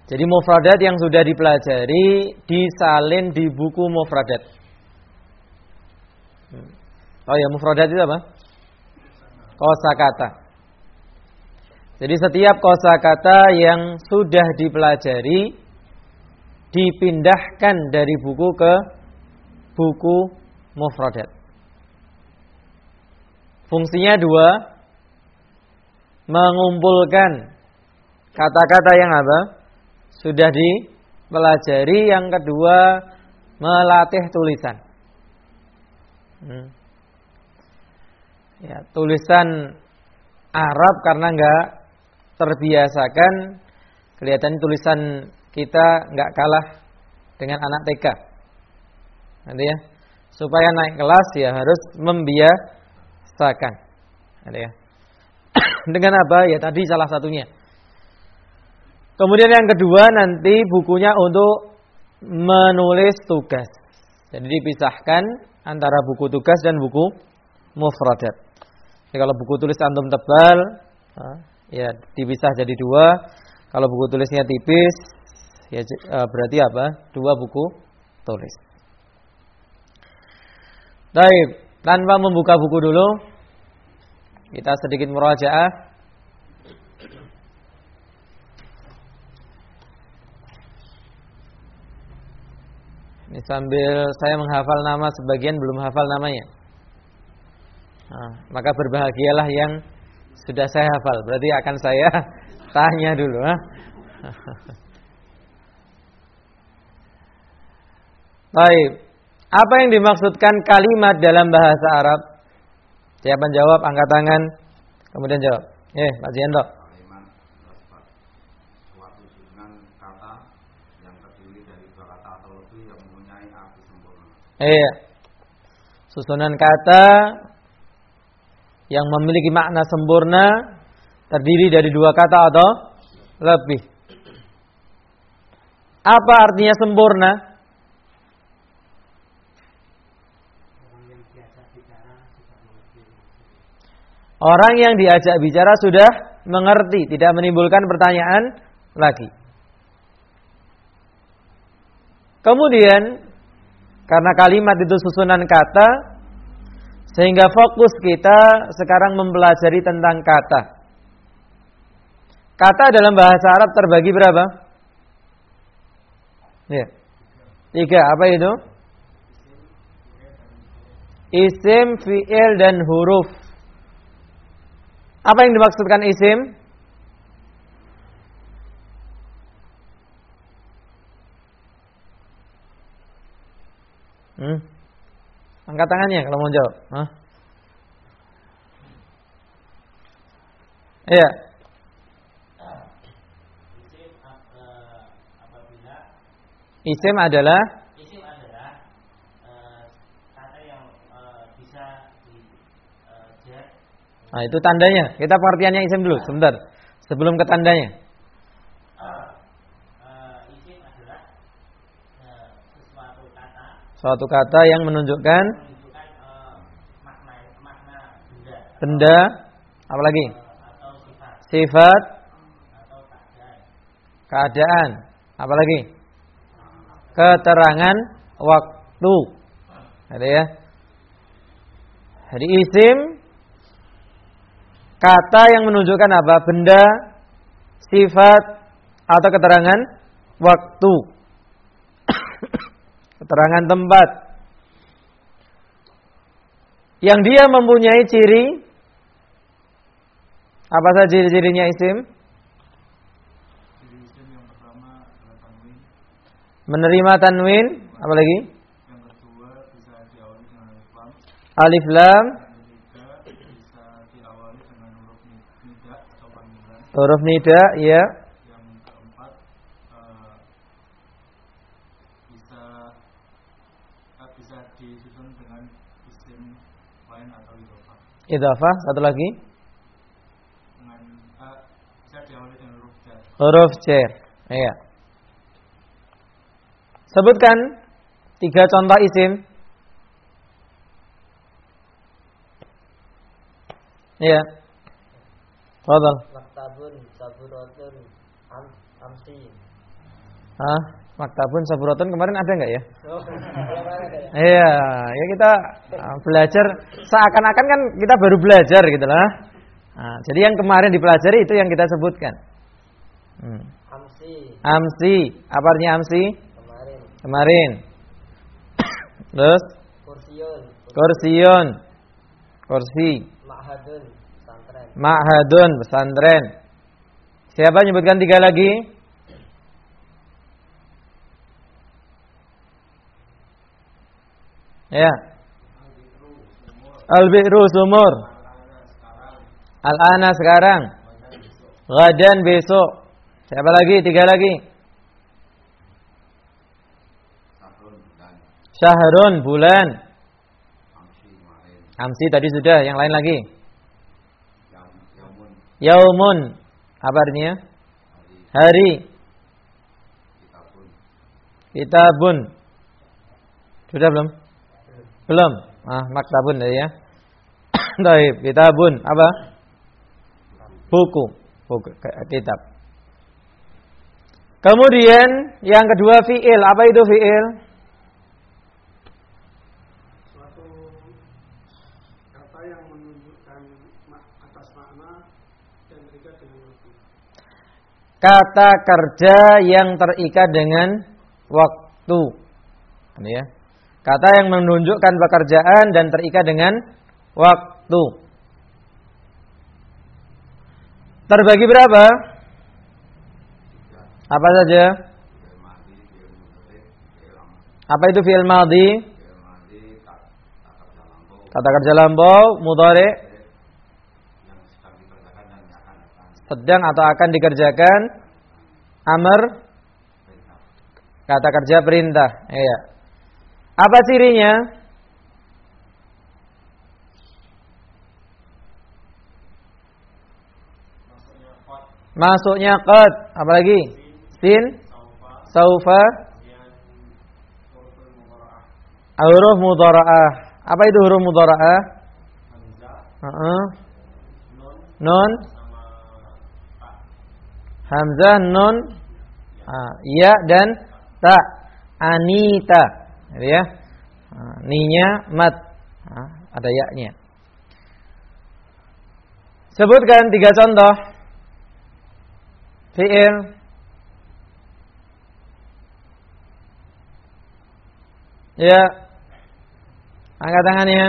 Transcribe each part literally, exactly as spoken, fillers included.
Jadi mufradat yang sudah dipelajari disalin di buku mufradat. Oh ya, mufradat itu apa? Kosakata. Jadi setiap kosakata yang sudah dipelajari dipindahkan dari buku ke buku mufradat. Fungsinya dua, mengumpulkan kata-kata yang apa? Sudah dipelajari. Yang kedua, melatih tulisan. Hmm. Ya, tulisan Arab karena enggak terbiasakan, kelihatan tulisan kita enggak kalah dengan anak T K. Nanti ya, supaya naik kelas ya harus membiasakan. Nanti ya. Dengan apa? Ya tadi salah satunya. Kemudian yang kedua nanti bukunya untuk menulis tugas. Jadi dipisahkan antara buku tugas dan buku mufradat. Jadi kalau buku tulis antum tebal, ya dipisah jadi dua. Kalau buku tulisnya tipis, ya berarti apa? Dua buku tulis. Baik, tanpa membuka buku dulu, kita sedikit murajaah. Ini sambil saya menghafal nama, sebagian belum hafal namanya. Nah, maka berbahagialah yang sudah saya hafal. Berarti akan saya tanya dulu. Ha? Baik. Apa yang dimaksudkan kalimat dalam bahasa Arab? Siapa jawab? Angkat tangan. Kemudian jawab. Eh, Pak Ziendo. Kalimat suatu susunan kata yang terdiri dari dua kata atau lebih yang mempunyai arti sempurna. Iya. Susunan kata yang memiliki makna sempurna terdiri dari dua kata atau lebih. Apa artinya sempurna? Orang yang diajak bicara sudah mengerti, tidak menimbulkan pertanyaan lagi. Kemudian, karena kalimat itu susunan kata, sehingga fokus kita sekarang mempelajari tentang kata. Kata dalam bahasa Arab terbagi berapa? Ya. Tiga, apa itu? Isim, fi'il, dan huruf. Apa yang dimaksudkan isim? Hmm? Angkat tangannya kalau mau jawab. Hah? Iya. Isim apabila Isim adalah isim adalah uh, kata yang uh, bisa di uh, jar. Nah, itu tandanya. Kita pengertiannya isim dulu, sebentar. Sebelum ke tandanya. Uh, uh, isim adalah uh, sesuatu kata. Suatu kata yang menunjukkan menunjukkan uh, makna makna benda. Benda, apa lagi? Uh, atau sifat. Sifat, Atau keadaan. keadaan, apa lagi? Keterangan waktu. Ada ya? Jadi isim kata yang menunjukkan apa? Benda, sifat, atau keterangan waktu. Keterangan tempat. Yang dia mempunyai ciri. Apa saja ciri-cirinya isim? Ciri isim yang pertama adalah tanwin. Menerima tanwin. Apa lagi? Yang kedua bisa diawali dengan alif lam. Alif lam. Yang ketiga bisa diawali dengan huruf nida atau panggilan. Huruf nida, ya. Yang keempat uh, bisa uh, bisa disusun dengan isim lain atau idhofah. Idhofah, satu lagi. Dengan uh, bisa diawali dengan huruf jar. Huruf jar. Iya. Sebutkan tiga contoh isim. Iya. Fadhal. Maktabun, saburatun, am, amsi. Ah, maktabun saburatun kemarin ada enggak ya? Iya, ya kita belajar seakan-akan kan kita baru belajar gitu lah. Nah, jadi yang kemarin dipelajari itu yang kita sebutkan. Hmm. Amsi. Amsi, apa artinya amsi? Kemarin. Kemarin. Terus? Kursiun. Kursiun. Kursi. Ma'hadun. Pesantren. Ma'hadun, pesantren. Siapa nyebutkan tiga lagi? Ya. Al-Bi'ru sumur. Al-ana sekarang. Gadan besok. Siapa lagi? Tiga lagi. Syahrun bulan. Amsi tadi sudah, yang lain lagi. Yaumun. Apa artinya? Hari. Kitabun. Sudah belum? Belum. Ah, maktabun tadi ya. Baik, kitabun apa? Buku, buku kitab. Kemudian yang kedua fiil. Apa itu fiil? Suatu kata yang menunjukkan atas makna dan terikat dengan waktu. Kata kerja yang terikat dengan waktu. Ini ya. Kata yang menunjukkan pekerjaan dan terikat dengan waktu. Terbagi berapa? Apa saja? Apa itu fi'il madhi? Kata kerja lampau, mudhari, sedang atau akan dikerjakan, amr, kata kerja perintah. Iya. Apa cirinya? Masuknya qad, apa lagi? Sin, saufa, huruf mudhara'ah. Apa itu huruf mudhara'ah? Uh-uh. Nun, hamzah, nun, uh, ya dan ta. Anita, gitu ya. Uh, ninya mat, uh, ada ya-nya. Sebutkan tiga contoh fi'il. Ya. Angkat tangannya.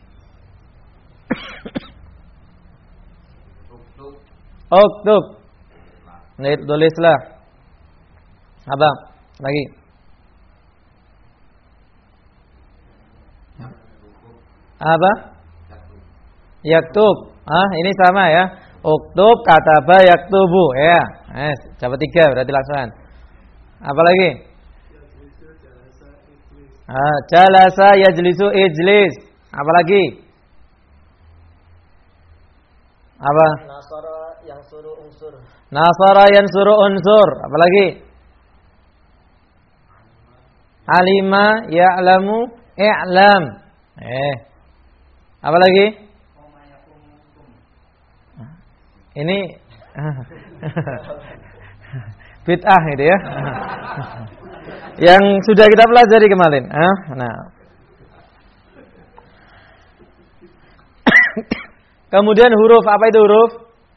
Uktub. Nih, tulislah. Apa? Lagi. Apa? Yaktub. Ah, ini sama ya. Uktub, kataba, yaktubu. Ya. Eh, dapat tiga berarti langsungan. Apa lagi? Ah, jalasa yajlisu ijlis. Apa lagi? Apa? Nasara yang suruh unsur. Nasara yang suruh unsur. Apa lagi? Alima ya'lamu i'lam. Eh. Apa lagi? Ini bid'ah gitu ya. Yang sudah kita pelajari kemarin. Nah. Kemudian huruf, apa itu huruf?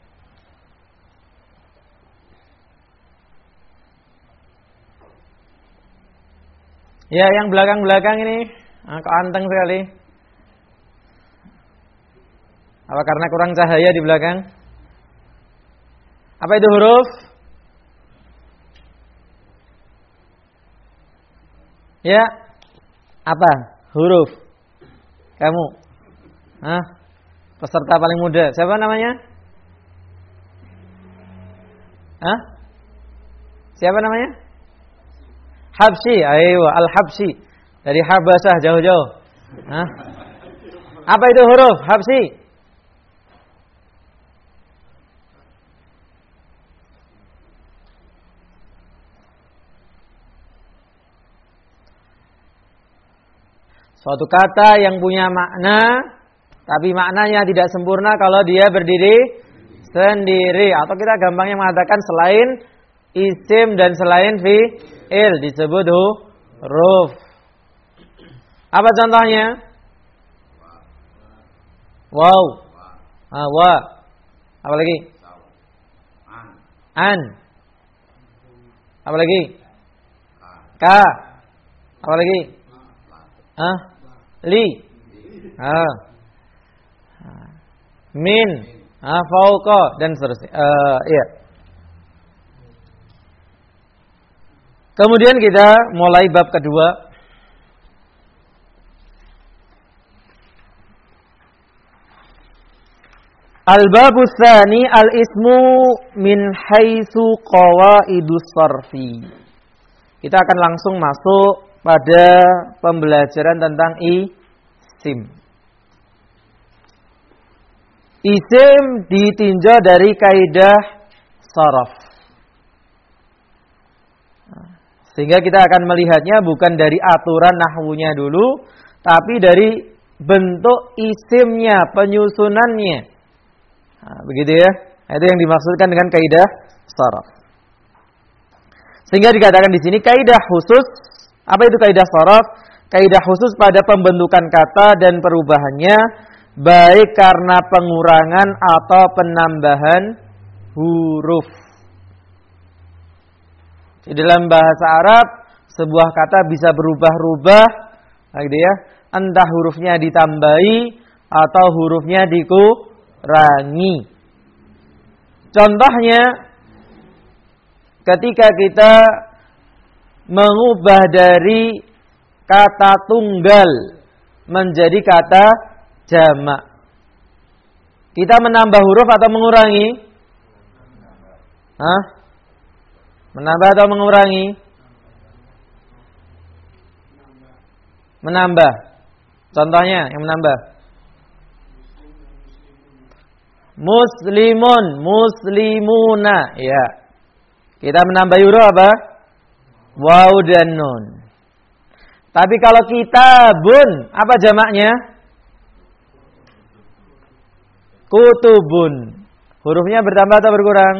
Ya, yang belakang-belakang ini, nah, kok anteng sekali. Apa karena kurang cahaya di belakang? Apa itu huruf? Ya, apa? Huruf. Kamu, Hah? Peserta paling muda. Siapa namanya? Hah? Siapa namanya? Habsyi. Ayo, Al-Habsyi. Dari Habasah jauh-jauh. Hah? Apa itu huruf? Habsyi. Suatu kata yang punya makna, tapi maknanya tidak sempurna kalau dia berdiri sendiri. Atau kita gampangnya mengatakan selain isim dan selain fi il disebut huruf. Apa contohnya? Wow. Ah, wa. Apa lagi? An. Apa lagi? Ka. Apa lagi? Ah, li. Ah. Min. Ah, fauqa dan seterusnya. Uh, iya. Kemudian kita mulai bab kedua. Al-babu tsani al-ismu min haitsu qawaidus sarfi. Kita akan langsung masuk pada pembelajaran tentang isim. Isim ditinjau dari kaidah saraf. Sehingga kita akan melihatnya bukan dari aturan nahwunya dulu, tapi dari bentuk isimnya, penyusunannya. Nah, begitu ya. Itu yang dimaksudkan dengan kaidah saraf. Sehingga dikatakan di sini kaidah khusus. Apa itu kaidah saraf? Kaidah khusus pada pembentukan kata dan perubahannya, baik karena pengurangan atau penambahan huruf. Di dalam bahasa Arab, sebuah kata bisa berubah-ubah, gitu ya. Entah hurufnya ditambahi atau hurufnya dikurangi. Contohnya, ketika kita mengubah dari kata tunggal menjadi kata jamak, kita menambah huruf atau mengurangi? Hah? Menambah atau mengurangi? Menambah. Contohnya yang menambah. Muslimun, muslimuna. Ya. Kita menambah huruf apa? Waw dan nun. Tapi kalau kitabun, apa jamaknya? Kutubun. Hurufnya bertambah atau berkurang?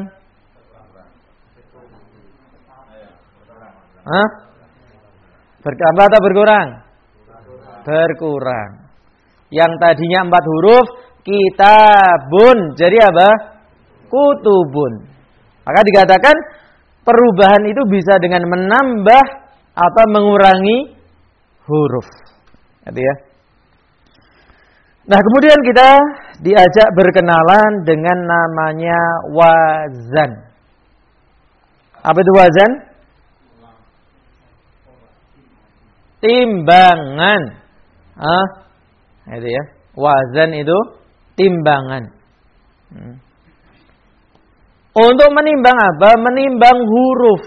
Hah? Bertambah atau berkurang? Berkurang. Yang tadinya empat huruf, kitabun, jadi apa? Kutubun. Maka dikatakan perubahan itu bisa dengan menambah atau mengurangi huruf. Gitu ya. Nah, kemudian kita diajak berkenalan dengan namanya wazan. Apa itu wazan? Timbangan. Ah, itu ya. Wazan itu timbangan. Hmm. Untuk menimbang apa? Menimbang huruf.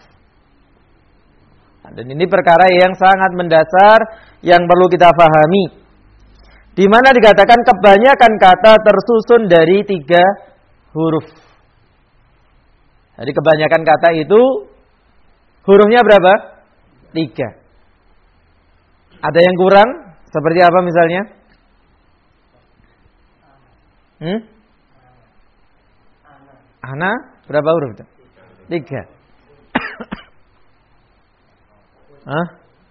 Dan ini perkara yang sangat mendasar yang perlu kita pahami. Di mana dikatakan kebanyakan kata tersusun dari tiga huruf. Jadi kebanyakan kata itu hurufnya berapa? Tiga. Ada yang kurang? Seperti apa misalnya? Hmm? Ana berapa huruf itu? Tiga. Hah?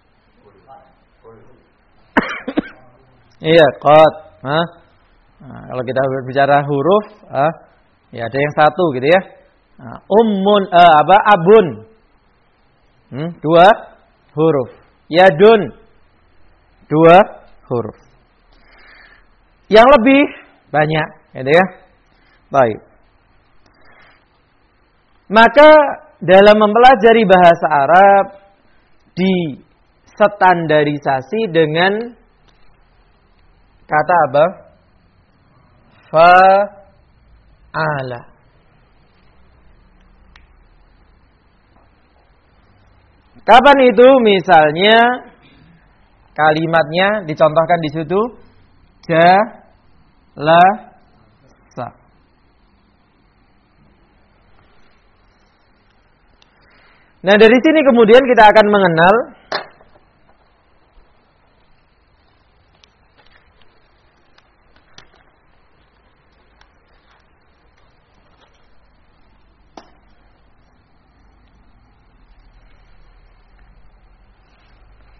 Iya, qad. Hah? Nah, kalau kita bicara huruf, ah, ya ada yang satu gitu ya. Nah, ummun, eh, apa? Abun. Hmm, dua huruf. Yadun. Dua huruf. Yang lebih banyak, gitu ya. Baik. Maka dalam mempelajari bahasa Arab distandarisasi dengan kata apa? Fa'ala. Kapan itu? Misalnya kalimatnya dicontohkan di situ jalasa. Nah, dari sini kemudian kita akan mengenal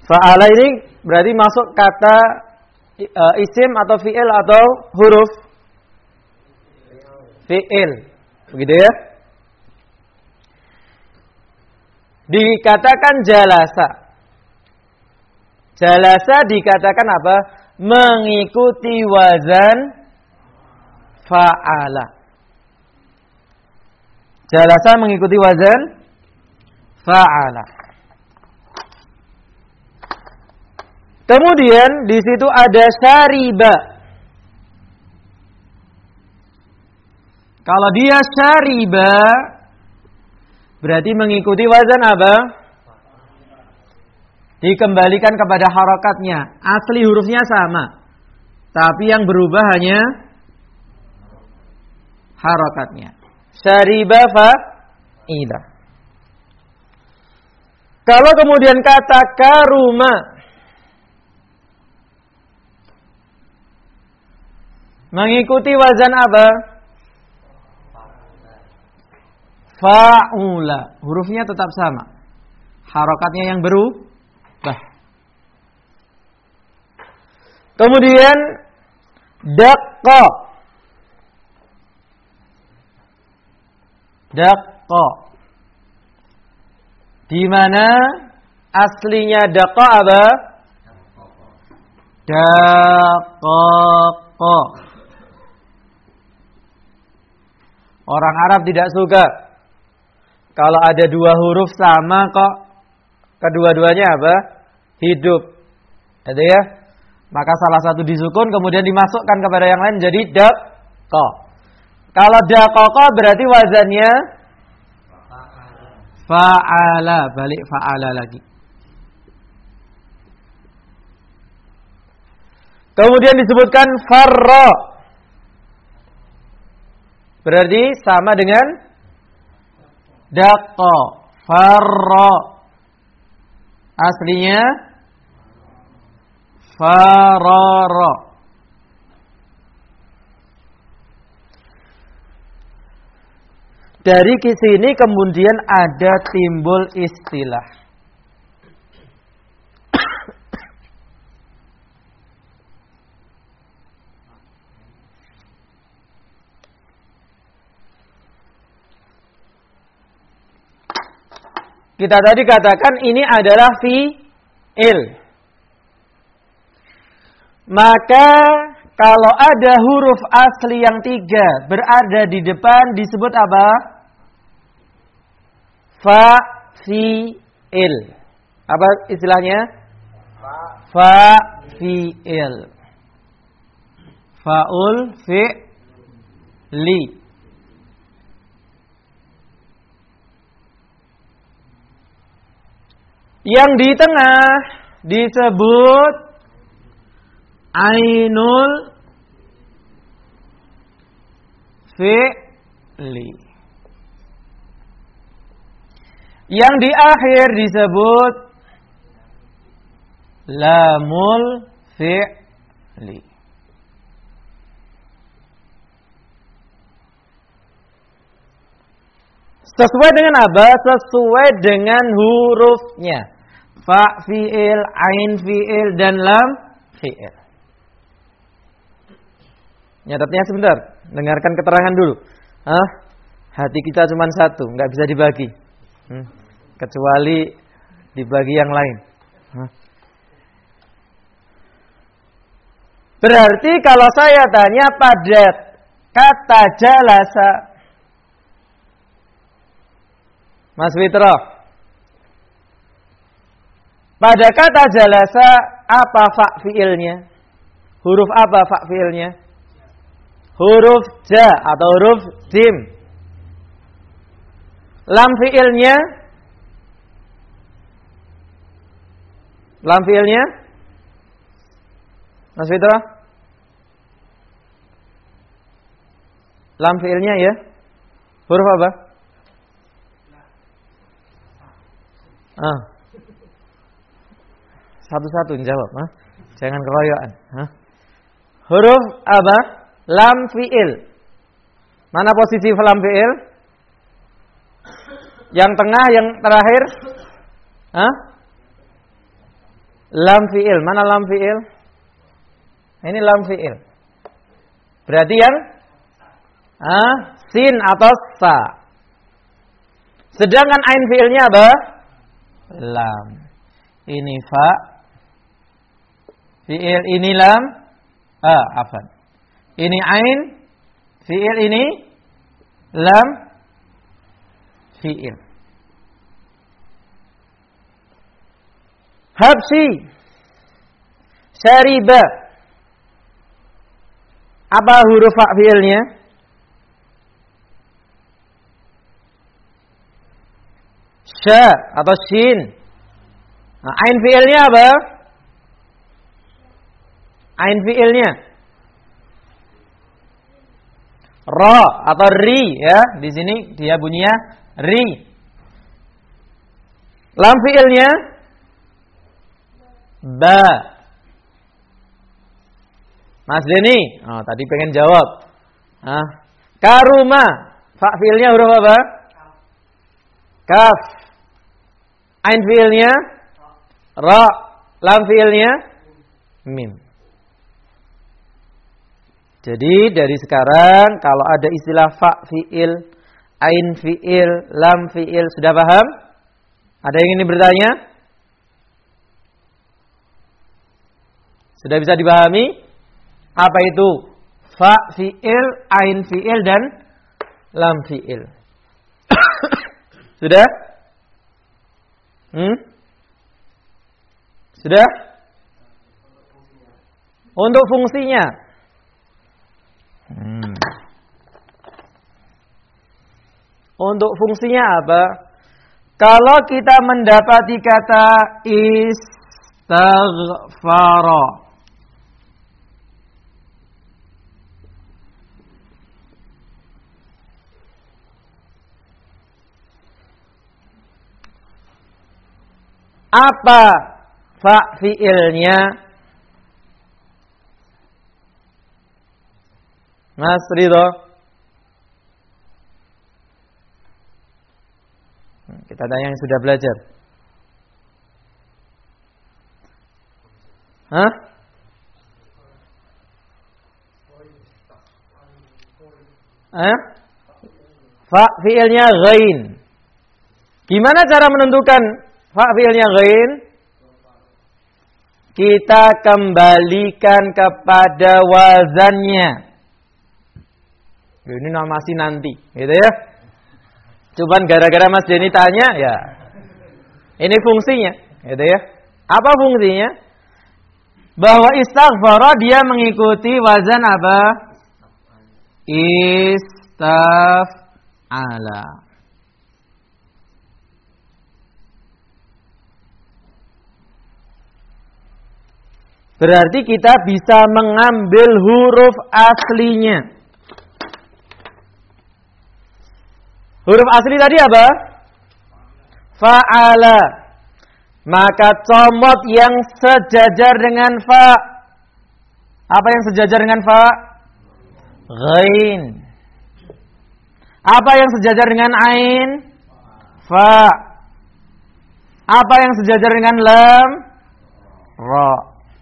Fa'ala ini berarti masuk kata uh, isim atau fi'il atau huruf fi'il. Begitu ya? Dikatakan jalasa. Jalasa dikatakan apa? Mengikuti wazan fa'ala. Jalasa mengikuti wazan fa'ala. Kemudian di situ ada syariba. Kalau dia syariba berarti mengikuti wazan apa? Dikembalikan kepada harokatnya. Asli hurufnya sama. Tapi yang berubah hanya harokatnya. Syariba fa'ila. Kalau kemudian kata karuma mengikuti wazan apa? Fa'ula. Hurufnya tetap sama. Harokatnya yang berubah. Kemudian daqqa. Daqqa. Di mana aslinya daqqa apa? Daqqa. Orang Arab tidak suka kalau ada dua huruf sama kok kedua-duanya apa? Hidup. Ada ya? Maka salah satu disukun kemudian dimasukkan kepada yang lain jadi daqqa. Kalau daqqa berarti wazannya fa'ala, balik fa'ala lagi. Kemudian disebutkan farra. Berarti sama dengan daqqa. Farra. Aslinya farara. Dari sini kemudian ada timbul istilah. Kita tadi katakan ini adalah fi'il. Maka kalau ada huruf asli yang tiga berada di depan disebut apa? Fa-fi'il. Apa istilahnya? Fa-fi'il. Fa'ul fi'li. Yang di tengah disebut ainul fi'li. Yang di akhir disebut lamul fi'li. Sesuai dengan apa? Sesuai dengan hurufnya. Fa fi'il, ain fi'il, dan lam fi'il. Nyatatnya sebentar. Dengarkan keterangan dulu. Hah? Hati kita cuma satu, nggak bisa dibagi. Hmm. Kecuali dibagi yang lain. Hah? Berarti kalau saya tanya pada kata jalasa, Mas Fitro, pada kata jalasa apa fa fi'ilnya? Huruf apa fa fi'ilnya? Huruf ja atau huruf jim. Lam fi'ilnya? Lam fi'ilnya? Mas Fitro? Lam fi'ilnya ya? Huruf apa? Ah. Satu-satu jawab, ah. Jangan keroyokan, ah. Huruf apa? Lam fi'il. Mana posisi lam fi'il? Yang tengah, yang terakhir? Ah? lam fi'il. Mana lam fi'il? Ini lam fi'il. Berarti yang ah, sin atau sa. Sedangkan ain fi'ilnya apa? Lam. Ini fa. Fi'il ini lam. Ah, afan. Ini ain. Fi'il ini lam. Fi'il. Habsi. Syariba. Apa huruf fa fi'ilnya? Sya atau shin. Nah, ain fi'ilnya apa? Ain fi'ilnya ra atau ri ya. Di sini dia bunyinya ri. Lam fi'ilnya ba. Mas Denny, oh, tadi pengen jawab. Ah, karuma. Fa fi'ilnya huruf apa? Kaf. Ain fi'ilnya ra. Lam fi'ilnya mim. Jadi dari sekarang kalau ada istilah fa fi'il, ain fi'il, lam fi'il, sudah paham? Ada yang ingin bertanya? Sudah bisa dipahami? Apa itu fa fi'il, ain fi'il dan lam fi'il? Sudah? Hmm? Sudah? Untuk fungsinya. Hmm. Untuk fungsinya apa? Kalau kita mendapati kata istaghfara, apa fa fi'ilnya? Mas Ridho, kita tanya yang sudah belajar. Hah? Eh? Fa fi'ilnya ghain. Gimana cara menentukan fa fi'ilnya ghain? Kita kembalikan kepada wazannya. Ini nama masih nanti, gitu ya. Cuman gara-gara Mas Denny tanya, ya. Ini fungsinya, gitu ya. Apa fungsinya? Bahwa istaghfara dia mengikuti wazan apa? Istaf'ala. Berarti kita bisa mengambil huruf aslinya. Huruf asli tadi apa? Fa'ala. Maka comot yang sejajar dengan fa. Apa yang sejajar dengan fa? Ghain. Apa yang sejajar dengan ain? Fa. Apa yang sejajar dengan lam? Ra.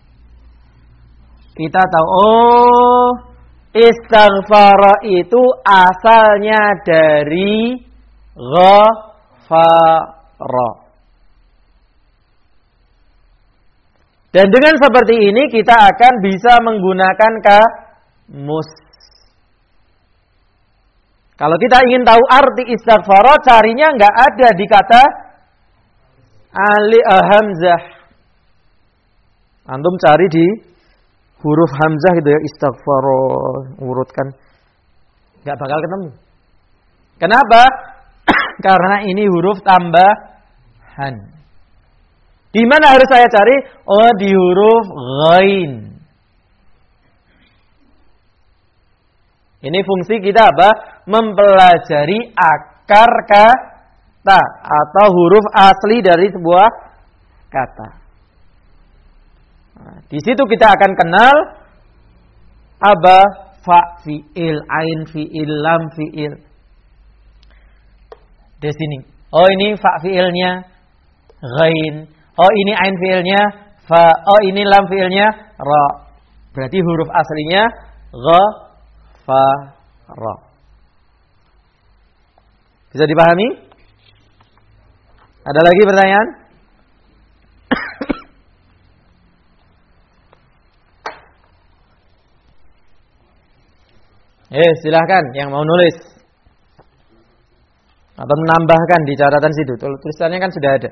Kita tahu, oh, istighfara itu asalnya dari ghafara. Dan dengan seperti ini kita akan bisa menggunakan kamus. Kalau kita ingin tahu arti istighfara, carinya nggak ada di kata alif hamzah. Antum cari di huruf hamzah gitu ya, istighfara, urutkan, nggak bakal ketemu. Kenapa? Karena ini huruf tambahan. Di mana harus saya cari? Oh, di huruf ghain. Ini fungsi kita apa? Mempelajari akar kata atau huruf asli dari sebuah kata. Nah, di situ kita akan kenal apa? Fa fi'il, ain fi'il, lam fi'il. Di sini. Oh, ini fa fi'ilnya ghain. Oh, ini ain fi'ilnya Fa. Oh, ini lam fiilnya ra. Berarti huruf aslinya ghafara. Bisa dipahami? Ada lagi pertanyaan? Eh, silahkan yang mau nulis atau menambahkan di catatan situ. Tulisannya kan sudah ada.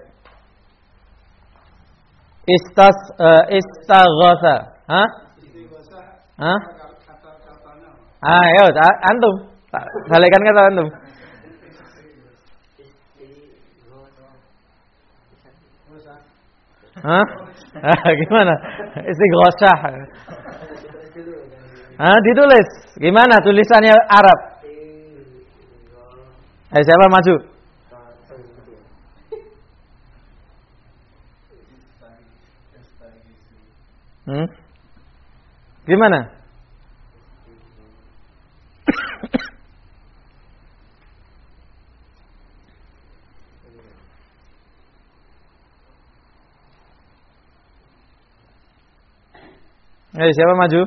Istas uh, istaghatha. Hah? Hah? Ah, ayo antum. Balikan kata antum. Hah? Ah, gimana? Istighatsah. Ah, ditulis. Gimana tulisannya Arab? Eh, siapa maju? Hmm? Gimana? Eh, siapa maju?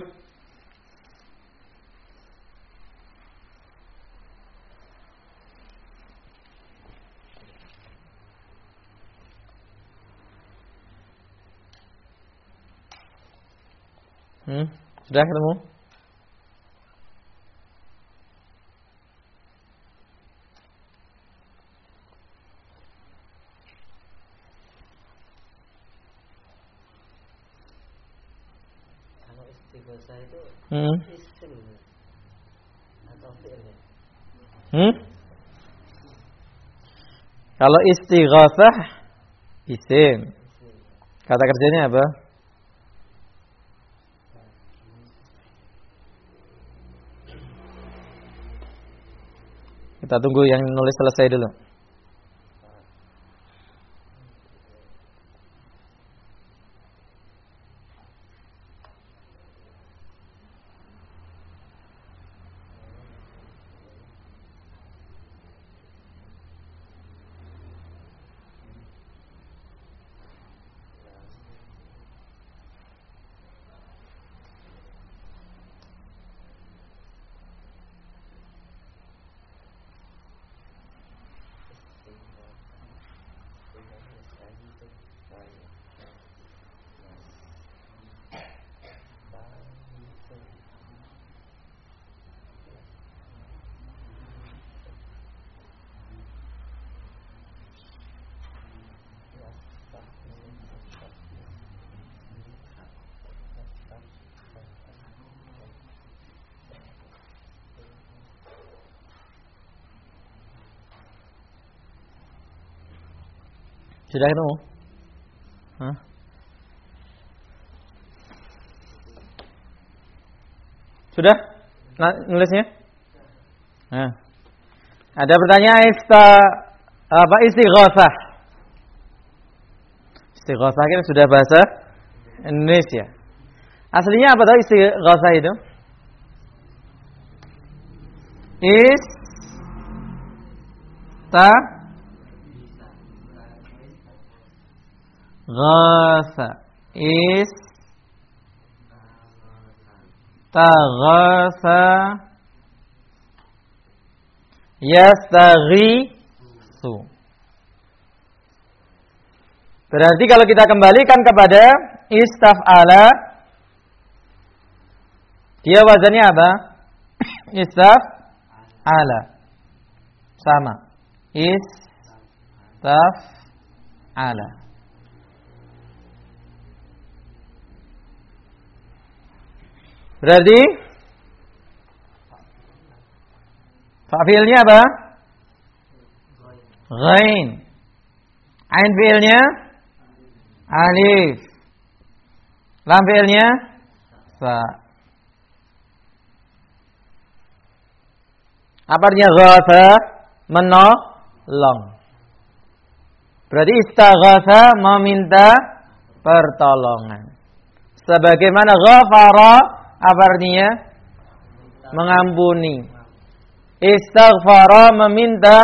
Hmm, sudah ketemu? Kalau istighosa itu Hmm. isim atau fi'il? Hmm? Kalau istighatsah isim. Kata kerjanya apa? Kita tunggu yang nulis selesai dulu. Sudah ketemu? Hah? Sudah? Nah, nulisnya? Nah. Ada pertanyaan ista apa istighatsah? Istighatsah kan sudah bahasa Indonesia. Aslinya apa tuh istighatsah itu? Is ta ghatha is taghatha yastaghiitsu. Berarti kalau kita kembalikan kepada istaf'ala, dia wazannya apa? Istaf'ala. Sama. Istaf'ala. Berarti fa'ilnya apa? Ghain. Ain fi'ilnya alif. Lam fi'ilnya fa. Apa artinya ghatha? Menolong. Berarti istaghatha meminta pertolongan. Sebagaimana ghafara apa artinya? Mengampuni. Istaghfara meminta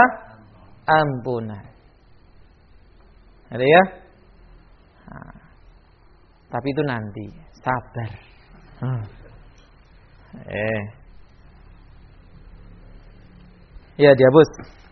ampunan. Ada ya? Tapi itu nanti, sabar. Hmm. Eh. Ya, dihapus.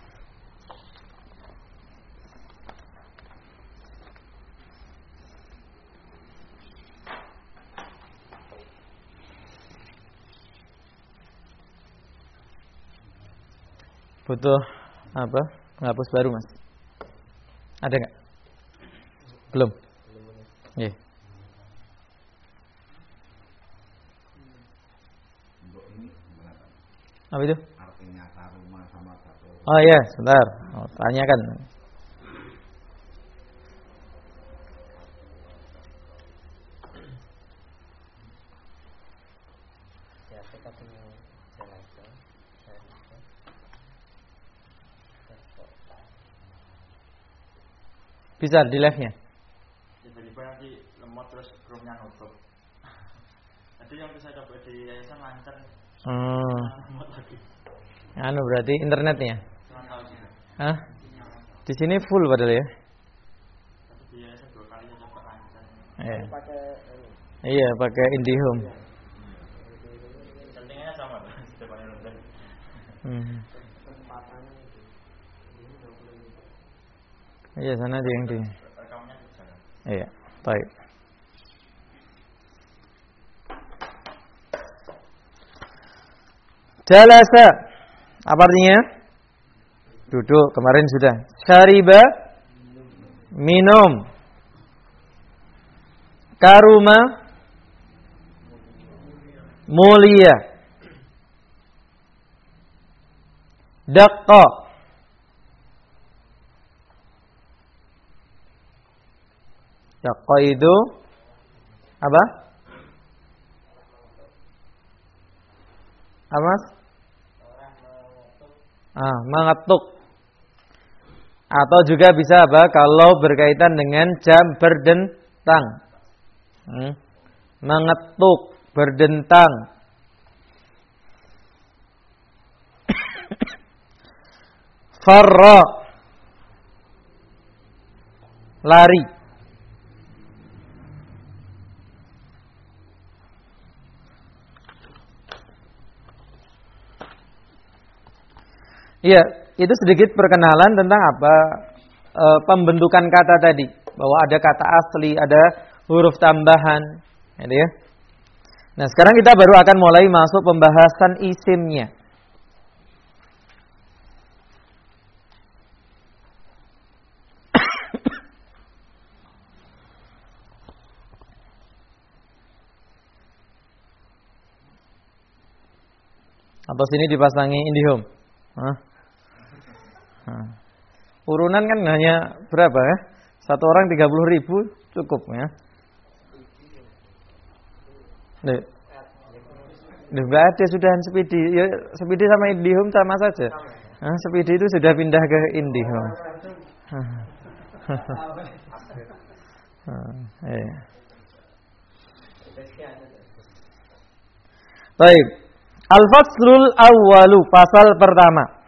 Butuh apa? Menghapus baru, Mas. Ada nggak? Belum. Iya. Apa itu? Artinya karuma sama satu. Oh iya, sebentar. Oh, tanyakan. Ya, kita punya jelaskan. Bisa di live-nya. Tiba-tiba nanti lemot terus roomnya nutup. Itu yang bisa coba di yayasan lancar. Hmm. Lemot lagi. Anu berarti internetnya. Cuma tahu sih. Hah? Di sini full padahal ya. Tapi di yayasan dua kali ya coba lancar. Iya. Pakai ini. Iya, pakai IndiHome. Settingnya sama tuh, depannya rendah. Hmm. Kesempatannya itu. Ini dua puluh ribu. Iya, sana ada yang di. Rekamnya bisa kan? Iya, baik. Jalasa. Apa artinya? Duduk, kemarin sudah. Syariba, minum. Karuma, mulia. Daqqa, daqqa itu apa? Apa, Mas? Ah, mengetuk. Atau juga bisa apa? Kalau berkaitan dengan jam berdentang. Hmm. Mengetuk, berdentang. Farra, lari. Iya, itu sedikit perkenalan tentang apa e, pembentukan kata tadi, bahwa ada kata asli, ada huruf tambahan, gitu ya. Nah, sekarang kita baru akan mulai masuk pembahasan isimnya. Atau sini dipasangi IndiHome. Hah? Hah. Urunan kan hanya berapa ya? Satu orang tiga puluh ribu cukup ya. Nih, nggak ada sudahan Speedy. Ya, Speedy sama IndiHome sama saja. Nah, Speedy itu sudah pindah ke IndiHome. eh. Baik. Al-faslul awwalu, pasal pertama.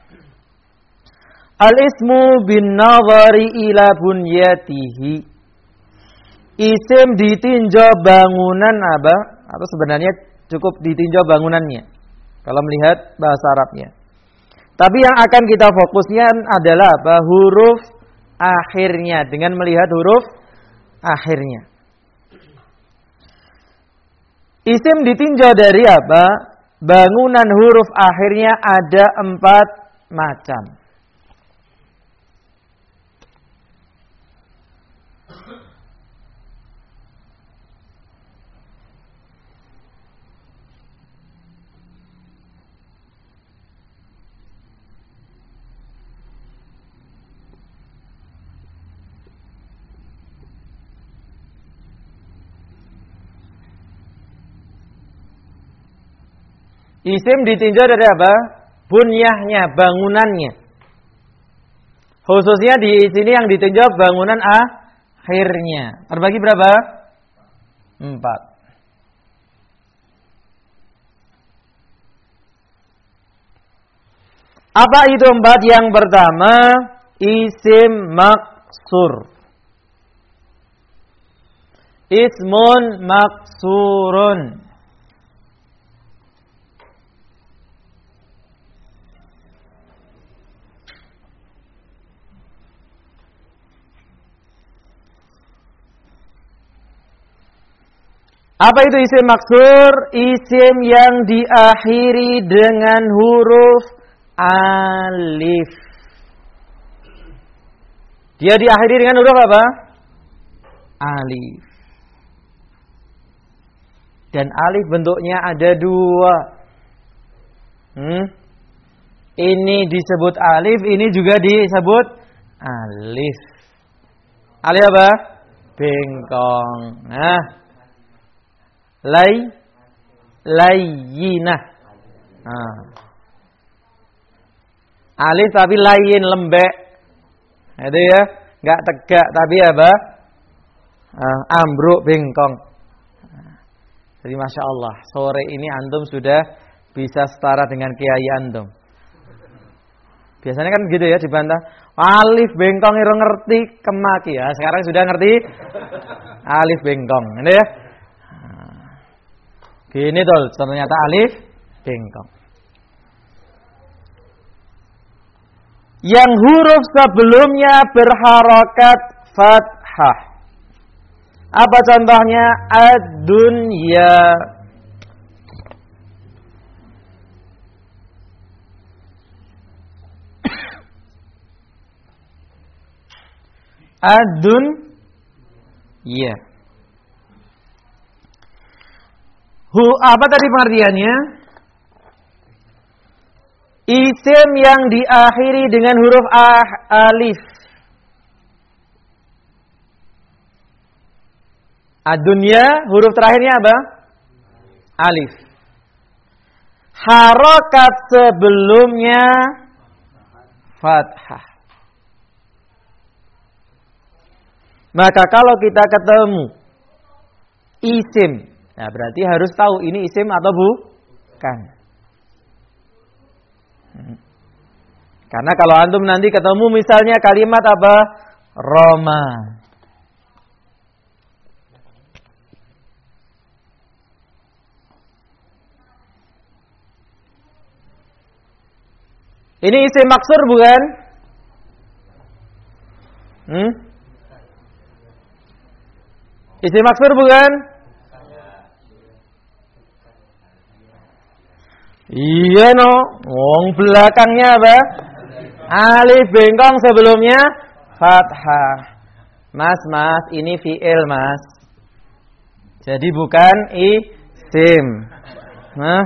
Al-ismu bin nazari ila bunyatihi. Isim ditinjau bangunan apa? Atau sebenarnya cukup ditinjau bangunannya kalau melihat bahasa Arabnya. Tapi yang akan kita fokusnya adalah apa? Huruf akhirnya, dengan melihat huruf akhirnya. Isim ditinjau dari apa? Bangunan huruf akhirnya ada empat macam. Isim ditinjau dari apa? Bunyahnya, bangunannya. Khususnya di sini yang ditinjau bangunan akhirnya. Terbagi berapa? Empat. Apa itu empat? Yang pertama, isim maksur. Ismun maksurun. Apa itu isim maksur? Isim yang diakhiri dengan huruf alif. Dia diakhiri dengan huruf apa? Alif. Dan alif bentuknya ada dua. Hmm? Ini disebut alif, ini juga disebut alif. Alif apa? Bengkong. Nah. Lay layyinah. Nah. Alif tapi layin, lembek. Itu ya, enggak tegak tapi apa? Uh, ambruk, bengkong. Nah. Jadi Masya Allah, sore ini antum sudah bisa setara dengan kiai antum. Biasanya kan gitu ya dibantah. Alif bengkong iro ngerti kemaki ya. Sekarang sudah ngerti alif bengkong. Ini ya. Gini tol, ternyata alif bengkong. Yang huruf sebelumnya berharokat fathah. Apa contohnya? Ad-dunya. Ad-dunya. Hu, apa tadi pengertiannya? Isim yang diakhiri dengan huruf ah, alif. Ad-dunya, huruf terakhirnya apa? Alif. Harokat sebelumnya fathah. Maka kalau kita ketemu isim, nah berarti harus tahu ini isim atau bukan. Karena kalau antum nanti ketemu misalnya kalimat apa? Roma. Ini isim maksur bukan? Hmm? Isim maksur bukan? Iya no, wong belakangnya apa? Alif bengkong sebelumnya fathah. Mas, mas, ini fi'il mas. Jadi bukan isim. Nah,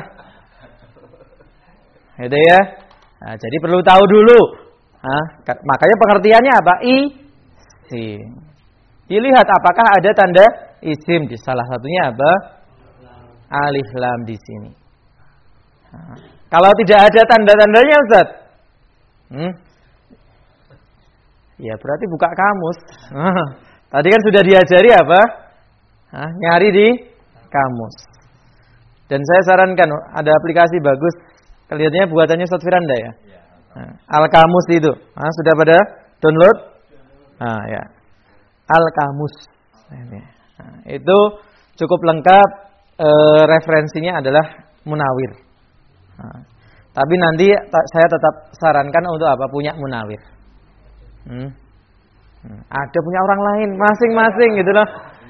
itu ya. Nah, jadi perlu tahu dulu. Nah, makanya pengertiannya apa? Isim. Dilihat apakah ada tanda isim di salah satunya apa? Alif lam di sini. Nah, kalau tidak ada tanda-tandanya Ustaz, hmm? ya berarti buka kamus. Nah, tadi kan sudah diajari apa? Nah, nyari di kamus. Dan saya sarankan ada aplikasi bagus. Kelihatannya buatannya Ustaz Firanda ya. Nah, Al-Kamus itu, nah, sudah pada download? Nah, ya. Al-Kamus. Nah, itu cukup lengkap. E, referensinya adalah Munawir. Nah, tapi nanti t- saya tetap sarankan untuk apa? Punya Munawir. Hmm. Hmm. Ada punya orang lain, masing-masing gitu loh.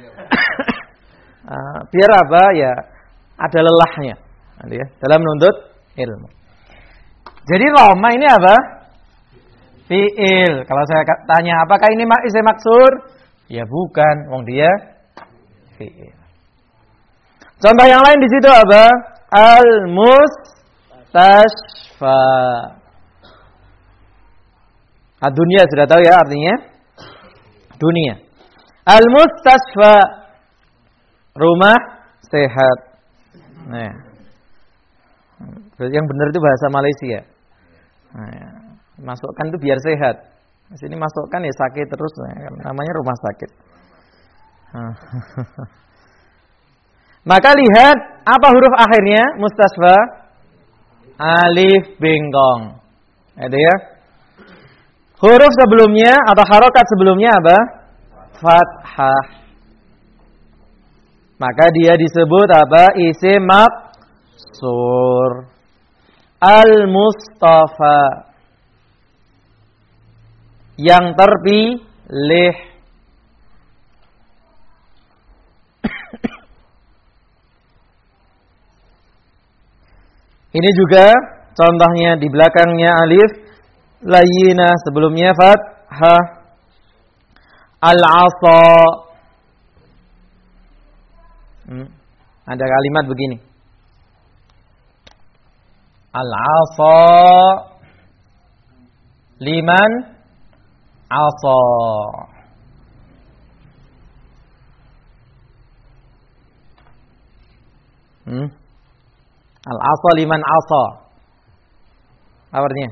uh, biar apa ya? Ada lelahnya, nanti ya, dalam menuntut ilmu. Jadi Roma ini apa? Fi'il. Kalau saya tanya apakah ini isim maksur? Ya bukan, wong dia fi'il. Contoh yang lain di situ apa? Al-mustasfa. Ad-dunya sudah tahu ya artinya? Dunia. Al-mustasfa. Rumah sehat. Nah. Yang benar itu bahasa Malaysia. Nah, masukkan itu biar sehat. Di sini masukkan ya sakit terus, namanya rumah sakit. Maka lihat apa huruf akhirnya mustasfa? Alif bengkong. Ada ya? Huruf sebelumnya atau harokat sebelumnya apa? Fathah. Maka dia disebut apa? Isim maksur. Al-Mustafa, yang terpilih. Ini juga contohnya di belakangnya alif layyinah, sebelumnya fathah. Al-asa. Hmm. Ada kalimat begini. Al-asa liman asa. Hmm. Al-asa liman asa. Apa artinya?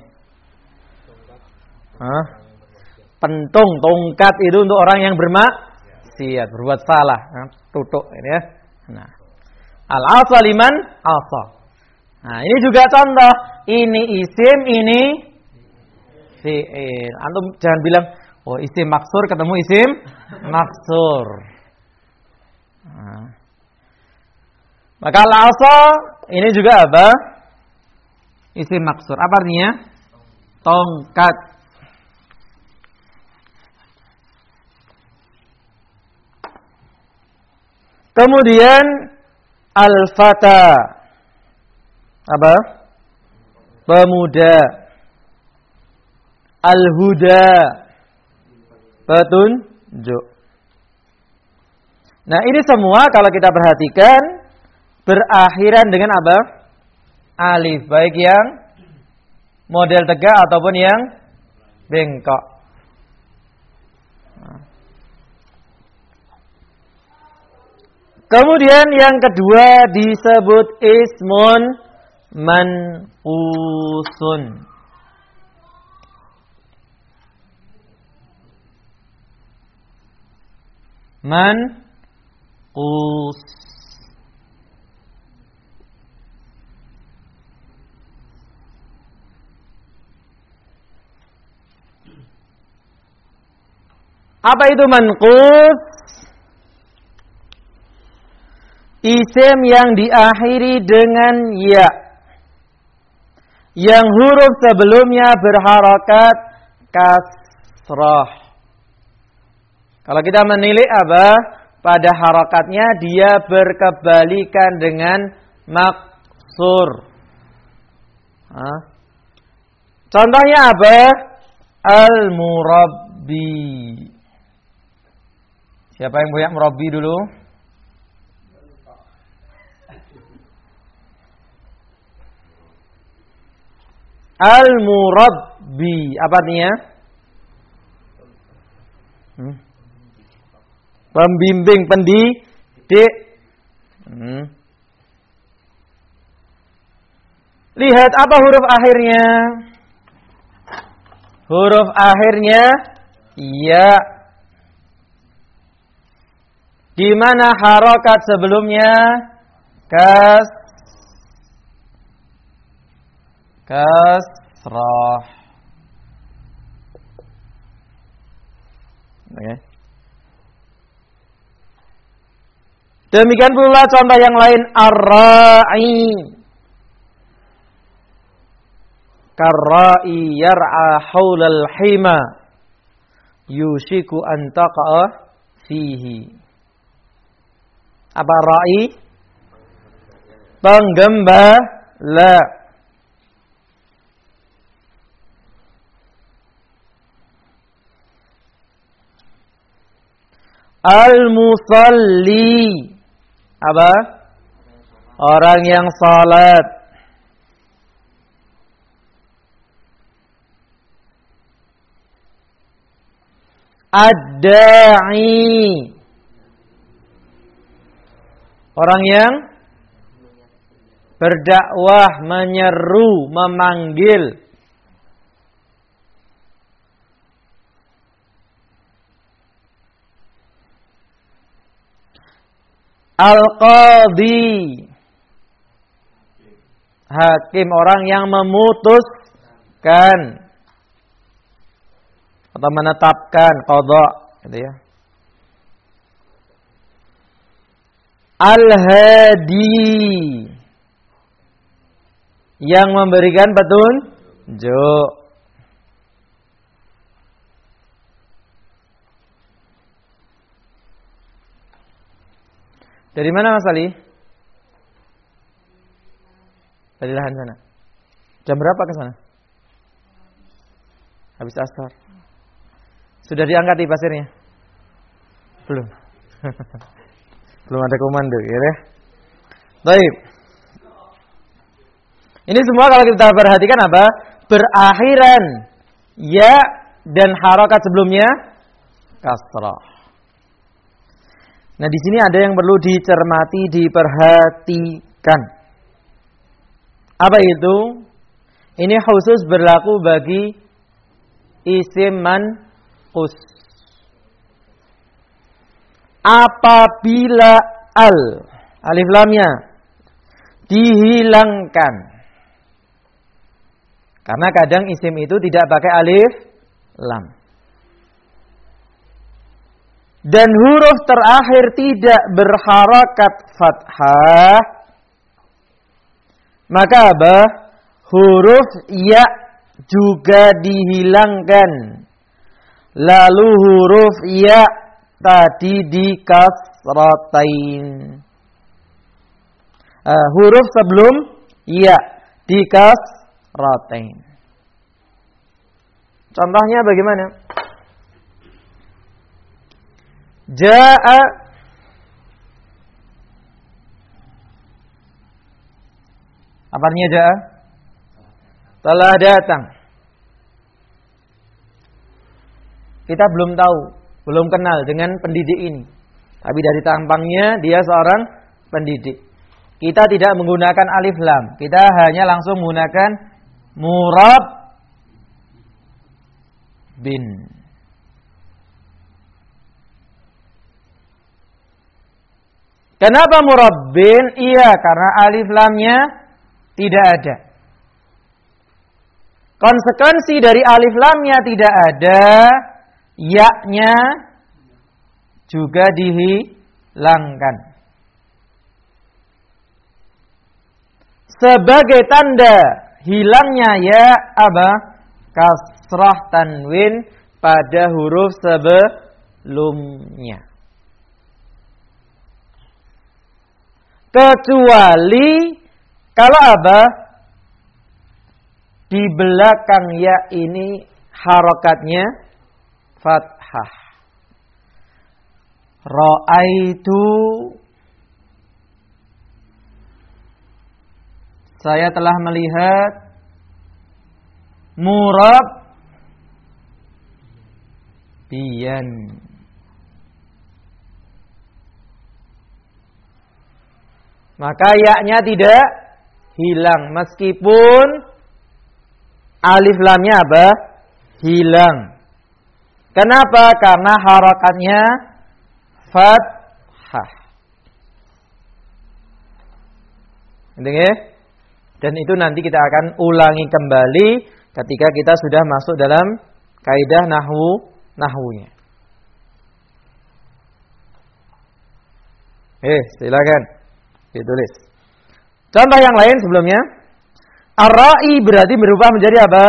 Hah? Pentung, tongkat itu untuk orang yang bermaksiat, berbuat salah, nah, tutuk ini ya. Nah, al-asa liman asa. Nah, ini juga contoh. Ini isim, ini fi'il. Antum jangan bilang, oh isim maksur ketemu isim maksur. Nah. Maka al-asa ini juga apa? Isim maksur. Apa artinya? Tongkat. Kemudian al-fata. Apa? Pemuda. Al-huda. Petunjuk. Nah, ini semua kalau kita perhatikan berakhiran dengan apa? Alif, baik yang model tegak ataupun yang bengkok. Kemudian yang kedua disebut ismun manqusun. Manqus. Apa itu manqus? Isim yang diakhiri dengan ya, yang huruf sebelumnya berharakat kasrah. Kalau kita menilik apa? Pada harakatnya dia berkebalikan dengan maksur. Hah? Contohnya apa? Al-murabbi. Siapa yang punya murabbi dulu? Al-murabbi. Apa artinya? Hmm. Pembimbing, pendidik. Hmm. Lihat apa huruf akhirnya? Huruf akhirnya ya. Di mana harokat sebelumnya kas kasrah. Oke. Demikian pula contoh yang lain, ar-ra'i. Karra'i yar'a haulal hima yushiku an taqa'a fihi. Apa ra'i? Penggembala. Al-musalli. Apa? Orang yang salat. Ad-da'i. Orang yang berdakwah, menyeru, memanggil. Al-qadhi. Hakim, orang yang memutuskan atau menetapkan qadha, gitu ya. Al-hadi, yang memberikan petunjuk. Dari mana Mas Ali? Dari lahan sana. Jam berapa ke sana? Habis asar. Sudah diangkat di pasirnya? Belum. Belum ada komando, ya deh. Baik. Ini semua kalau kita perhatikan apa? Berakhiran ya dan harokat sebelumnya kasrah. Nah, di sini ada yang perlu dicermati, diperhatikan. Apa itu? Ini khusus berlaku bagi isim manqus. Apabila al alif lamnya dihilangkan. Karena kadang isim itu tidak pakai alif lam. Dan huruf terakhir tidak berharakat fathah, maka apa? Huruf ya juga dihilangkan. Lalu huruf ya tadi dikasratain. Uh, huruf sebelum ya dikasratain. Contohnya bagaimana? Ja'a apa artinya ja'a? Telah datang. Kita belum tahu, belum kenal dengan pendidik ini. Tapi dari tampangnya dia seorang pendidik. Kita tidak menggunakan alif lam. Kita hanya langsung menggunakan murab bin. Kenapa murabbin? Iya, karena alif lamnya tidak ada. Konsekuensi dari alif lamnya tidak ada, ya-nya juga dihilangkan. Sebagai tanda hilangnya ya apa? Kasrah tanwin pada huruf sebelumnya. Kecuali kalau apa? Di belakang ya ini harokatnya fathah. Ra'aitu, saya telah melihat. Murab biyan, maka ya-nya tidak hilang meskipun alif lamnya apa? Hilang. Kenapa? Karena harakatnya fathah. Dengar? Dan itu nanti kita akan ulangi kembali ketika kita sudah masuk dalam kaidah nahwu nahwunya. Eh, silakan ditulis. Contoh yang lain sebelumnya. Ar-ra'i berarti berubah menjadi apa?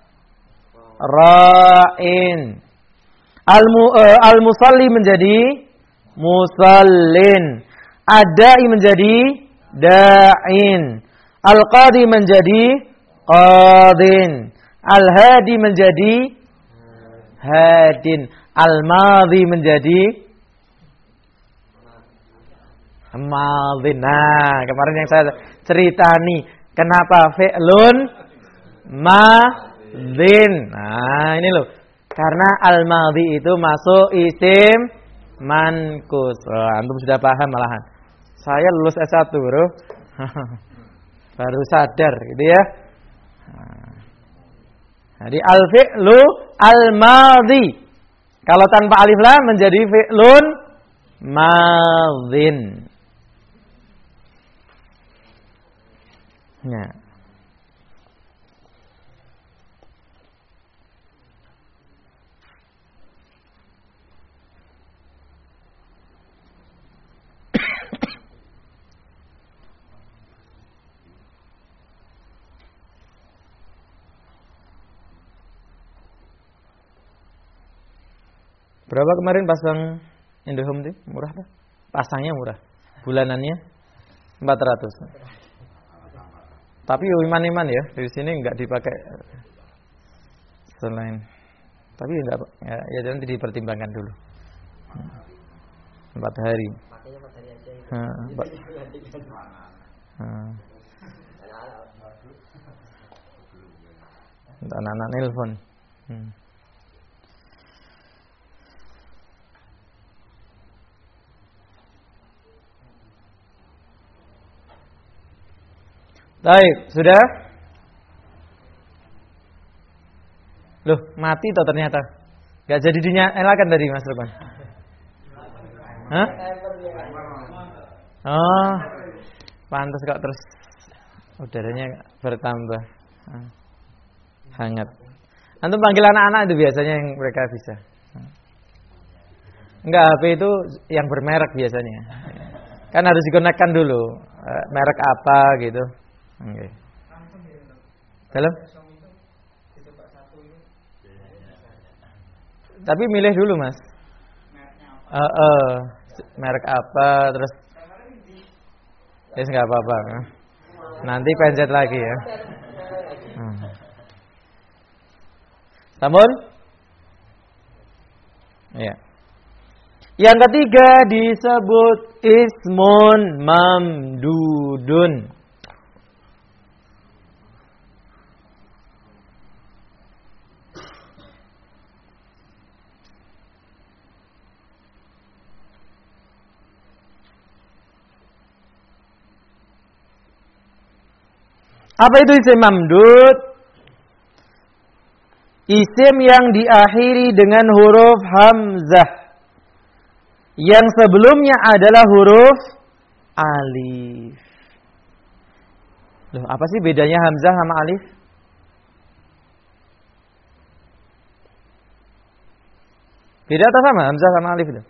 Ra'in. Al-mu, uh, al-musalli menjadi musallin. Ad-da'i menjadi da'in. Al-qadi menjadi qadin. Al-hadi menjadi hadin. Al-madhi menjadi madhin. Nah, kemarin yang saya cerita nih, kenapa fi'lun madhin? Nah, ini loh. Karena al-madhi itu masuk isim manqus. Oh, antum sudah paham malahan. Saya lulus S satu, Bro. Baru sadar gitu ya. Jadi al-fi'lu al-madhi. Kalau tanpa alif lam menjadi fi'lun madhin. Nah. Berapa kemarin pasang Indohome tuh? Murah tuh? Pasangnya murah. Bulanannya empat ratus. Tapi iman-iman ya, di sini enggak dipakai selain. Tapi enggak ya, ya nanti dipertimbangkan dulu. Empat hari. Pakainya empat hari aja. Ha, empat. Ha. Untuk anak-anak nelpon. Hmm. Baik, sudah? Loh, mati toh ternyata. Gak jadi dinyalakan tadi Mas Lukman. Hah? Oh, pantas kok terus udaranya bertambah hangat. Antum panggil anak-anak itu biasanya yang mereka bisa. Enggak, H P itu yang bermerek biasanya. Kan harus dikonekkan dulu. Merek apa gitu. Oke. Dalam? Tapi milih dulu Mas. Uh, uh, merek apa terus? Ya nggak apa-apa. Nanti pencet lagi ya. Hmm. Namun, ya. Yang ketiga disebut ismun mamdudun. Apa itu isim mamdud? Isim yang diakhiri dengan huruf hamzah, yang sebelumnya adalah huruf alif. Loh, apa sih bedanya hamzah sama alif? Beda atau sama hamzah sama alif itu?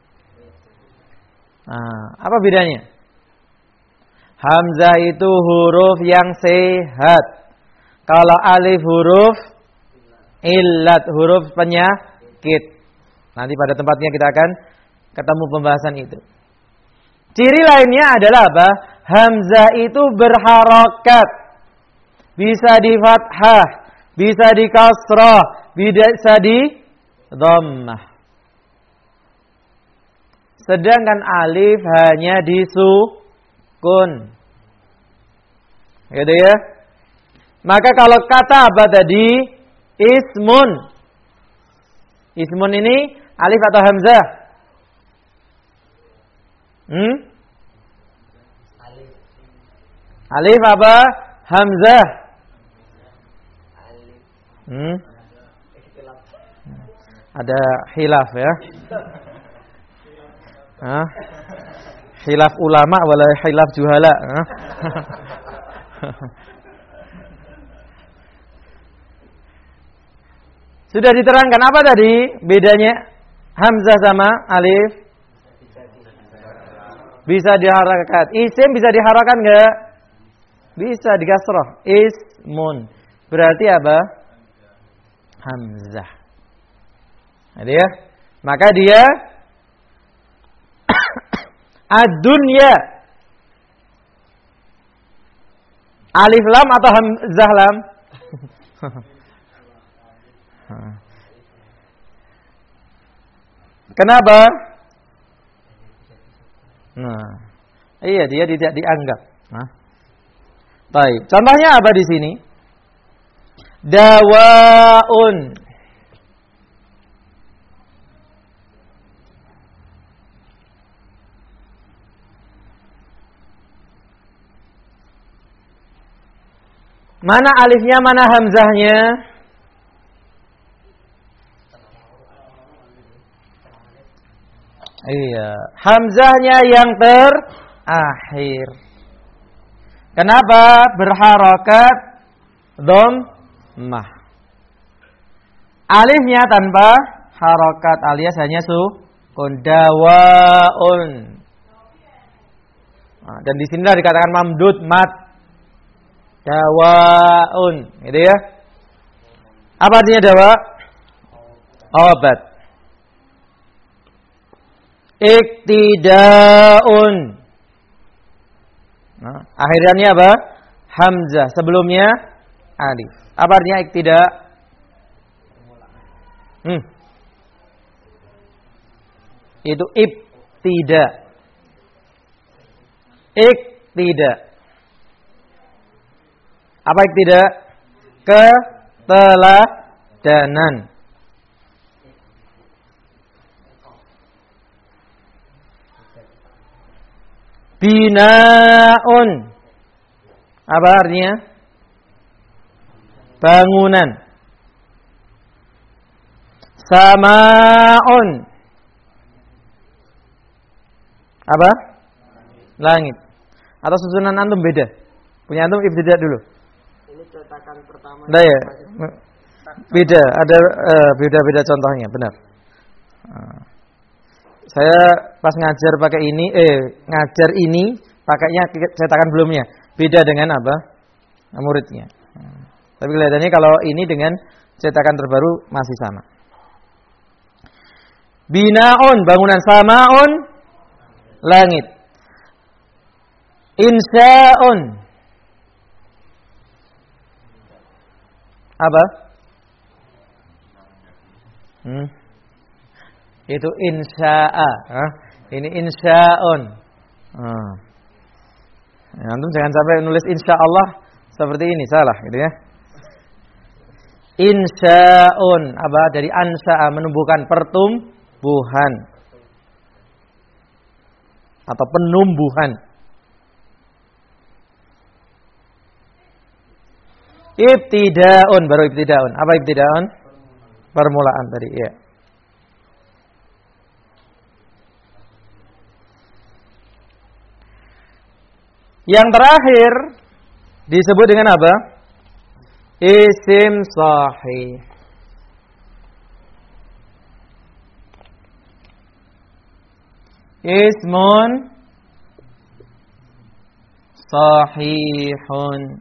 Nah, apa bedanya? Hamzah itu huruf yang sehat. Kalau alif huruf illat, huruf penyakit. Nanti pada tempatnya kita akan ketemu pembahasan itu. Ciri lainnya adalah apa? Hamzah itu berharokat. Bisa di fathah, bisa di kasrah, bisa di dhammah. Sedangkan alif hanya di sukun. Gitu ya. Maka kalau kata apa tadi? Ismun. Ismun ini alif atau hamzah? Hmm? Alif. Alif apa? Hamzah. Alif. Hmm? Ada khilaf ya. Hah? Khilaf ulama wala khilaf juhala. Sudah diterangkan apa tadi bedanya hamzah sama alif? Bisa diharokat. Isim bisa diharokat enggak? Bisa dikasrah. Ismun. Berarti apa? Hamzah. Ada ya? Maka dia ad-dunya. Alif lam atau hamzah lam? Kenapa? Nah, iya dia tidak dianggap. Nah, baik. Contohnya apa di sini? Dawaun. Mana alifnya, mana hamzahnya? Iya, hamzahnya yang terakhir. Kenapa? Berharokat dhammah. Alifnya tanpa harokat alias hanya sukun. Dawaun. Nah, dan di sinilah dikatakan mamdud mat. Dawaun, gitu ya. Apa artinya dawa? Obat. Iktidaun. Nah, akhirannya apa? Hamzah. Sebelumnya alif. Apa artinya iktida? Hmm. Itu ibtida. Iktida. Apa iktida? Keteladanan. Binaun. Apa artinya? Bangunan. Samaun. Apa? Langit. Atau susunan antum beda? Punya antum ibtidah dulu. Ini cetakan pertama. Nah, ya. Beda, ada uh, beda-beda contohnya, benar. Uh, saya pas ngajar pakai ini, eh ngajar ini pakainya cetakan belumnya. Beda dengan apa? Muridnya. Uh, tapi kelihatannya kalau ini dengan cetakan terbaru masih sama. Binaun, bangunan. Samaun, langit. Insya'un. Apa? Hmm. Itu insya'a. Hah? Ini insya'un. Hmm. Ya, antum jangan sampai nulis insyaallah seperti ini, salah gitu ya. Insya'un. Apa? Dari ansya'a, menumbuhkan, pertumbuhan. Atau penumbuhan. Ibtidaun, baru ibtidaun. Apa ibtidaun? Permulaan tadi, ya. Yang terakhir disebut dengan apa? Isim sahih. Ismun sahihun.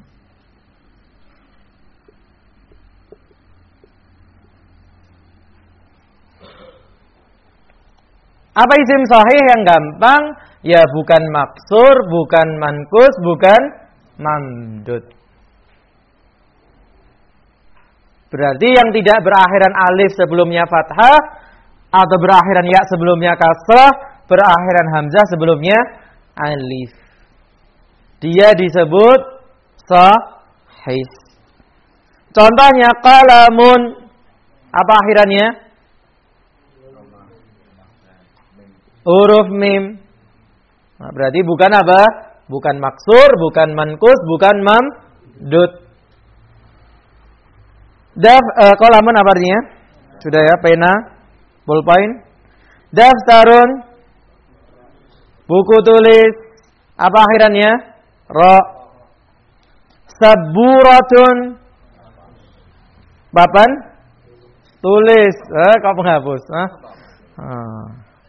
Apa isim sahih yang gampang? Ya bukan maksur, bukan mankus, bukan mamdud. Berarti yang tidak berakhiran alif sebelumnya fathah, atau berakhiran ya sebelumnya kasrah, berakhiran hamzah sebelumnya alif. Dia disebut sahih. Contohnya qalamun. Apa akhirannya? Huruf mim. Nah, berarti bukan apa? Bukan maksur, bukan mankus, bukan mamdud. Daf, uh, qalamun apa artinya? Sudah ya, pena, pulpen. Daftarun, buku tulis. Apa akhirannya? Ra. Saburatun, papan tulis. Eh, kau penghapus? Ah. Ah.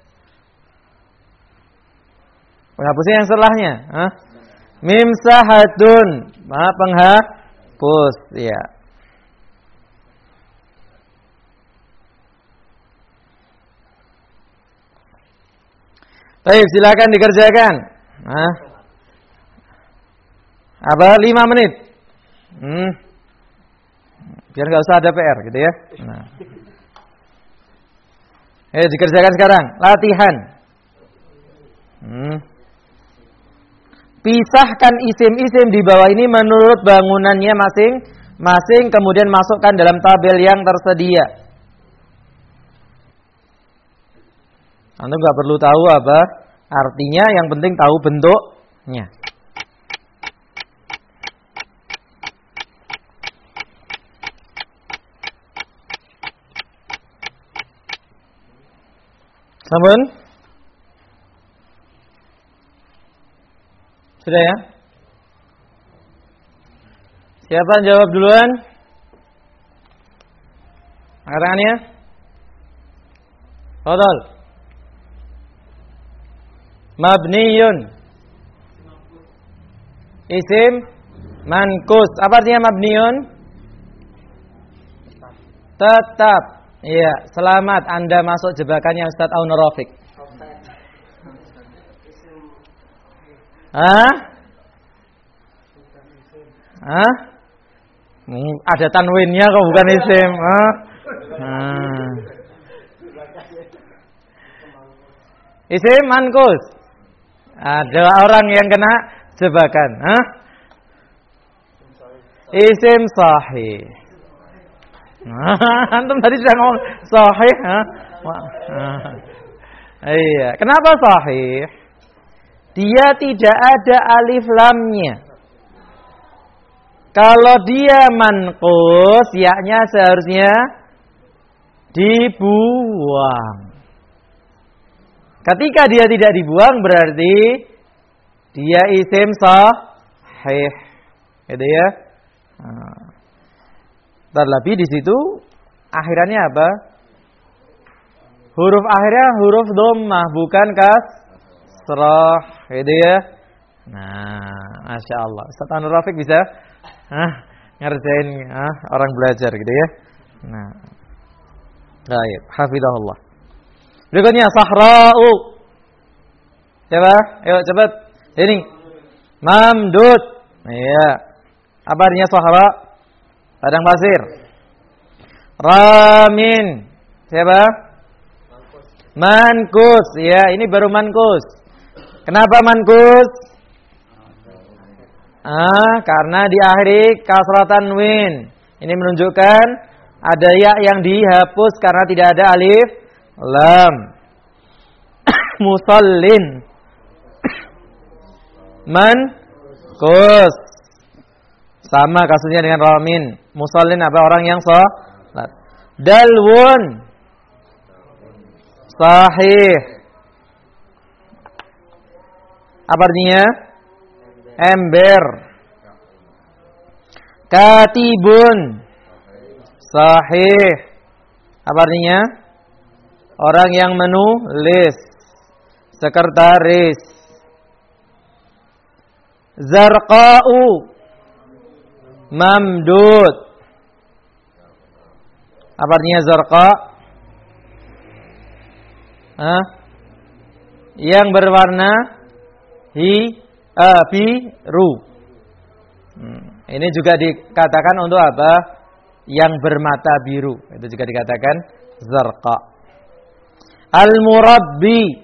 Penghapusnya yang setelahnya. Hah? Mim sahatun. Maaf, penghapus. Ya. Baik, silakan dikerjakan. Hah? Apa? Lima menit. Hmm. Biar nggak usah ada P R, gitu ya. Nah. Eh, dikerjakan sekarang. Latihan. Hmm. Pisahkan isim-isim di bawah ini menurut bangunannya masing-masing, kemudian masukkan dalam tabel yang tersedia. Anda nggak perlu tahu apa artinya, yang penting tahu bentuknya. Sampun? Sudah ya? Siapa yang jawab duluan? Angkat tangannya. Fadhal. Mabniyun. Isim mankus. Apa artinya mabniyun? Tetap. Iya, selamat Anda masuk jebakannya Ustaz Aun Rafiq. Hah? Hah? Hmm, ada tanwinnya kok bukan isim. Hah? Hmm. Isim mankus. Ada orang yang kena jebakan. Hah? Isim sahih. Nah, antum tadi sudah ngomong sahih, hah? Iya, kenapa sahih? Dia tidak ada alif lamnya. Kalau dia manqus, yaknya seharusnya dibuang. Ketika dia tidak dibuang berarti dia isim sahih. Gitu ya. Nah. Terlebih di situ akhirannya apa? Huruf akhirnya huruf dhammah bukan kasrah, gitu ya. Nah, masya Allah. Ustaz Anur Rafiq bisa ah, ngerjain ah, orang belajar gitu ya. Nah, baik, hafizahullah. Berikutnya sahra'u. Coba, ayo cepat. Ini mamdud. Iya. Apa artinya sahra? Padang pasir. Ramin. Siapa? Mankus. Ya, ini baru mankus. Kenapa mankus? Ah, karena diakhiri kasrah tanwin. Ini menunjukkan ada ya yang dihapus karena tidak ada alif lam. Musallin. Mankus. Sama kasusnya dengan ramin. Musallin apa? Orang yang salat. Dalwun. Sahih. Apa artinya? Ember. Katibun. Sahih. Apa artinya? Orang yang menulis. Sekretaris. Zarqa'u. Mamdud. Apa artinya zarqa? Hah? Yang berwarna hi, uh, biru. Hmm. Ini juga dikatakan untuk apa? Yang bermata biru. Itu juga dikatakan zarqa. Al-murabbi.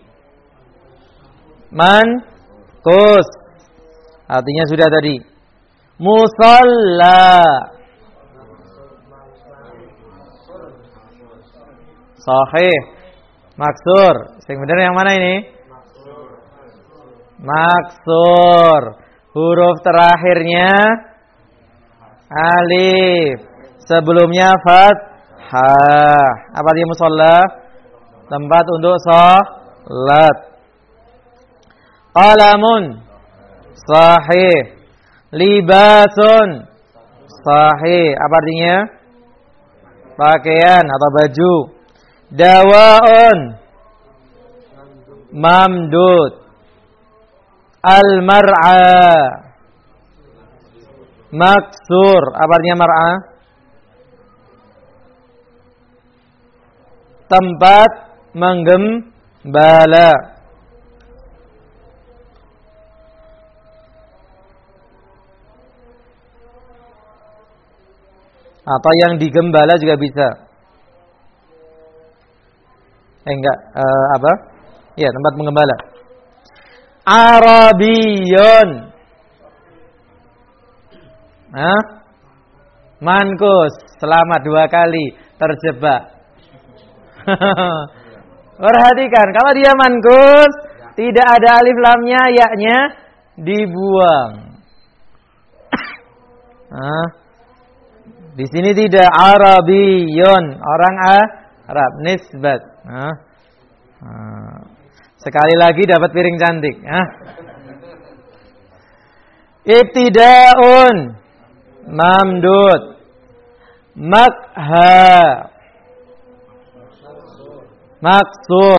Mankus. Artinya sudah tadi. Musalla. Sahih. Maksur. Yang benar yang mana ini? Maksur. Huruf terakhirnya alif. Sebelumnya fathah. Apa artinya musalla? Tempat untuk salat. Qalamun. Sahih. Libasun. Sahih. Apa artinya? Pakaian atau baju. Dawaun. Mamdud. Al-mar'a. Maksur. Apa artinya mar'a? Tempat menggembala. Atau yang digembala juga bisa. Eh enggak, uh, apa? Ya, tempat menggembala. Arabiyun. Hah? Mankus, selamat dua kali terjebak. Perhatikan, kalau dia mankus, tidak ada alif lamnya, yaknya dibuang. Hah? Di sini tidak Arabiyun, orang Arab, nisbat. Hah? Hah. Sekali lagi dapat piring cantik. Hah? Ibtidaun, mamdud, makha, maksur.